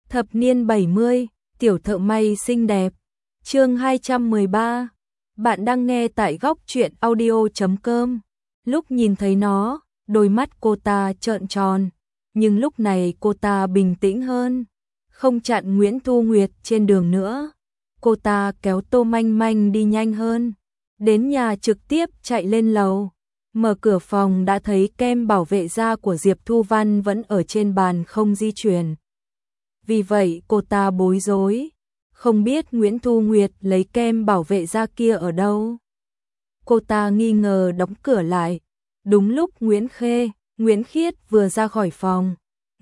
Thập niên 70, tiểu thợ may xinh đẹp. Chương 213. Bạn đang nghe tại góc truyện audio.com. Lúc nhìn thấy nó, đôi mắt cô ta trợn tròn, nhưng lúc này cô ta bình tĩnh hơn, không chặn Nguyễn Thu Nguyệt trên đường nữa. Cô ta kéo Tô Manh Manh đi nhanh hơn, đến nhà trực tiếp chạy lên lầu. Mở cửa phòng đã thấy kem bảo vệ da của Diệp Thu Văn vẫn ở trên bàn không di chuyển. Vì vậy cô ta bối rối, không biết Nguyễn Thu Nguyệt lấy kem bảo vệ da kia ở đâu. Cô ta nghi ngờ đóng cửa lại. Đúng lúc Nguyễn Khiết vừa ra khỏi phòng.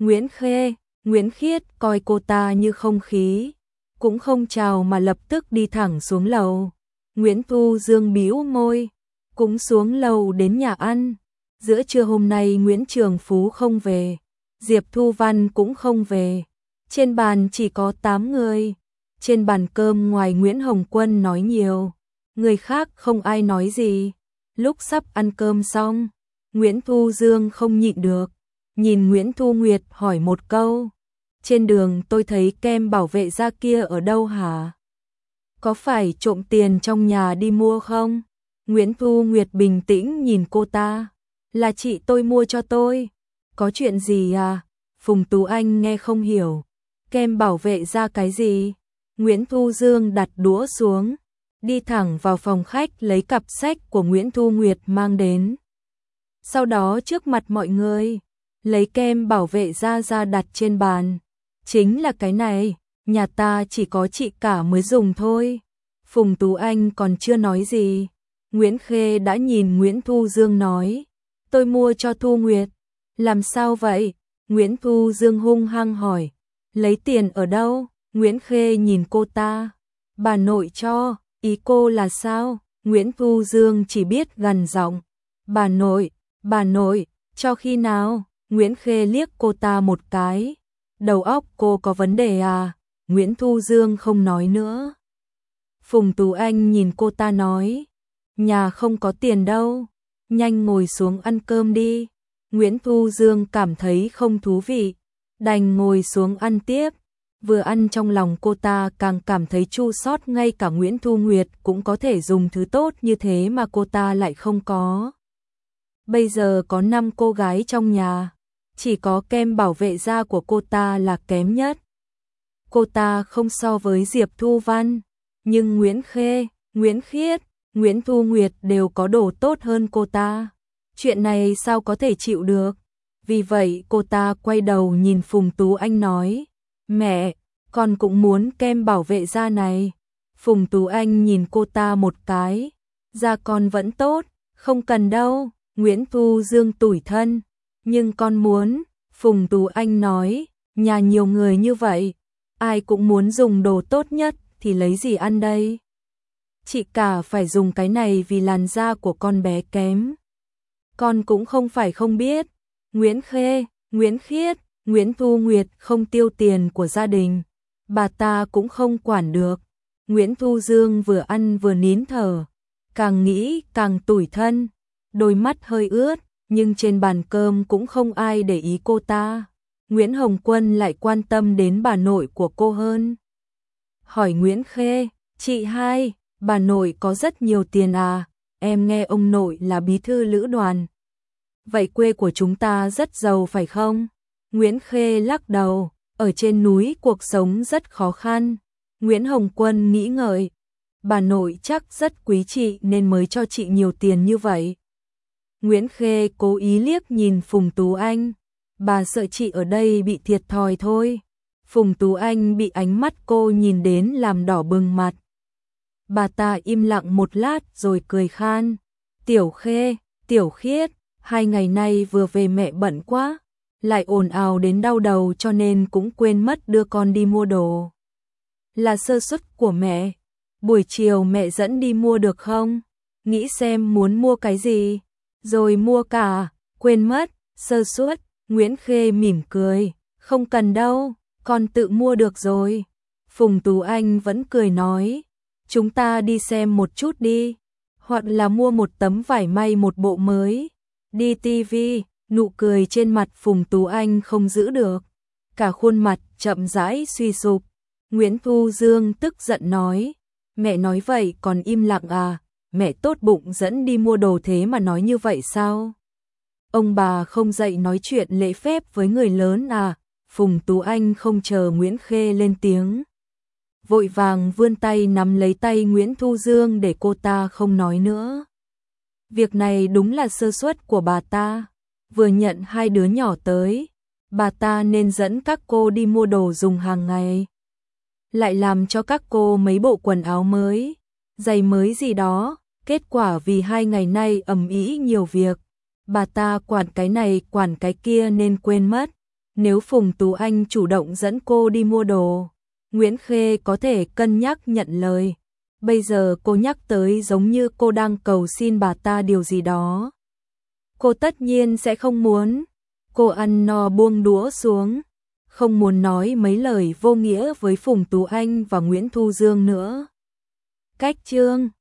Nguyễn Khiết coi cô ta như không khí, cũng không chào mà lập tức đi thẳng xuống lầu. Nguyễn Thu Dương bĩu môi, cũng xuống lầu đến nhà ăn. Giữa trưa hôm nay Nguyễn Trường Phú không về, Diệp Thu Văn cũng không về. Trên bàn chỉ có 8 người. Trên bàn cơm ngoài Nguyễn Hồng Quân nói nhiều, người khác không ai nói gì. Lúc sắp ăn cơm xong, Nguyễn Thu Dương không nhịn được, nhìn Nguyễn Thu Nguyệt hỏi một câu. Trên đường tôi thấy kem bảo vệ da kia ở đâu hả? Có phải trộm tiền trong nhà đi mua không? Nguyễn Thu Nguyệt bình tĩnh nhìn cô ta. Là chị tôi mua cho tôi. Có chuyện gì à? Phùng Tú Anh nghe không hiểu. Kem bảo vệ da cái gì? Nguyễn Thu Dương đặt đũa xuống, đi thẳng vào phòng khách lấy cặp sách của Nguyễn Thu Nguyệt mang đến. Sau đó trước mặt mọi người, lấy kem bảo vệ da ra đặt trên bàn. Chính là cái này, nhà ta chỉ có chị cả mới dùng thôi. Phùng Tú Anh còn chưa nói gì, Nguyễn Khê đã nhìn Nguyễn Thu Dương nói, tôi mua cho Thu Nguyệt. Làm sao vậy? Nguyễn Thu Dương hung hăng hỏi. Lấy tiền ở đâu? Nguyễn Khê nhìn cô ta. Bà nội cho. Ý cô là sao? Nguyễn Thu Dương chỉ biết gằn giọng. Bà nội, cho khi nào? Nguyễn Khê liếc cô ta một cái. Đầu óc cô có vấn đề à? Nguyễn Thu Dương không nói nữa. Phùng Tú Anh nhìn cô ta nói, nhà không có tiền đâu, nhanh ngồi xuống ăn cơm đi. Nguyễn Thu Dương cảm thấy không thú vị, đành ngồi xuống ăn tiếp. Vừa ăn trong lòng cô ta càng cảm thấy chua xót, ngay cả Nguyễn Thu Nguyệt cũng có thể dùng thứ tốt như thế mà cô ta lại không có. Bây giờ có 5 cô gái trong nhà, chỉ có kem bảo vệ da của cô ta là kém nhất. Cô ta không so với Diệp Thu Văn, nhưng Nguyễn Khê, Nguyễn Khiết, Nguyễn Thu Nguyệt đều có đồ tốt hơn cô ta. Chuyện này sao có thể chịu được? Vì vậy cô ta quay đầu nhìn Phùng Tú Anh nói, mẹ, con cũng muốn kem bảo vệ da này. Phùng Tú Anh nhìn cô ta một cái, da con vẫn tốt, không cần đâu. Nguyễn Thu Dương tủi thân, nhưng con muốn. Phùng Tú Anh nói, nhà nhiều người như vậy, ai cũng muốn dùng đồ tốt nhất thì lấy gì ăn đây? Chị cả phải dùng cái này vì làn da của con bé kém. Con cũng không phải không biết. Nguyễn Khê, Nguyễn Khiết, Nguyễn Thu Nguyệt không tiêu tiền của gia đình, bà ta cũng không quản được. Nguyễn Thu Dương vừa ăn vừa nín thở, càng nghĩ càng tủi thân, đôi mắt hơi ướt, nhưng trên bàn cơm cũng không ai để ý cô ta. Nguyễn Hồng Quân lại quan tâm đến bà nội của cô hơn. Hỏi Nguyễn Khê, chị hai, bà nội có rất nhiều tiền à? Em nghe ông nội là bí thư lữ đoàn. Vậy quê của chúng ta rất giàu phải không? Nguyễn Khê lắc đầu, ở trên núi cuộc sống rất khó khăn. Nguyễn Hồng Quân nghĩ ngợi, bà nội chắc rất quý chị nên mới cho chị nhiều tiền như vậy. Nguyễn Khê cố ý liếc nhìn Phùng Tú Anh, bà sợ chị ở đây bị thiệt thòi thôi. Phùng Tú Anh bị ánh mắt cô nhìn đến làm đỏ bừng mặt. Bà ta im lặng một lát rồi cười khan. Tiểu Khê, Tiểu Khiết, 2 ngày nay vừa về mẹ bận quá, lại ồn ào đến đau đầu cho nên cũng quên mất đưa con đi mua đồ. Là sơ suất của mẹ, buổi chiều mẹ dẫn đi mua được không? Nghĩ xem muốn mua cái gì, rồi mua cả, quên mất, sơ suất. Nguyễn Khê mỉm cười, không cần đâu, con tự mua được rồi. Phùng Tú Anh vẫn cười nói, chúng ta đi xem một chút đi, hoặc là mua một tấm vải may một bộ mới. Đi tivi, nụ cười trên mặt Phùng Tú Anh không giữ được. cả khuôn mặt chậm rãi suy sụp. Nguyễn Thu Dương tức giận nói, mẹ nói vậy còn im lặng à, mẹ tốt bụng dẫn đi mua đồ thế mà nói như vậy sao? Ông bà không dạy nói chuyện lễ phép với người lớn à? Phùng Tú Anh không chờ Nguyễn Khê lên tiếng, vội vàng vươn tay nắm lấy tay Nguyễn Thu Dương để cô ta không nói nữa. Việc này đúng là sơ suất của bà ta, vừa nhận hai đứa nhỏ tới, bà ta nên dẫn các cô đi mua đồ dùng hàng ngày, lại làm cho các cô mấy bộ quần áo mới, giày mới gì đó. Kết quả vì 2 ngày nay ầm ĩ nhiều việc, bà ta quản cái này quản cái kia nên quên mất. Nếu Phùng Tú Anh chủ động dẫn cô đi mua đồ, Nguyễn Khê có thể cân nhắc nhận lời. Bây giờ cô nhắc tới giống như cô đang cầu xin bà ta điều gì đó. Cô tất nhiên sẽ không muốn. Cô ăn no buông đũa xuống, không muốn nói mấy lời vô nghĩa với Phùng Tú Anh và Nguyễn Thu Dương nữa. Cách chương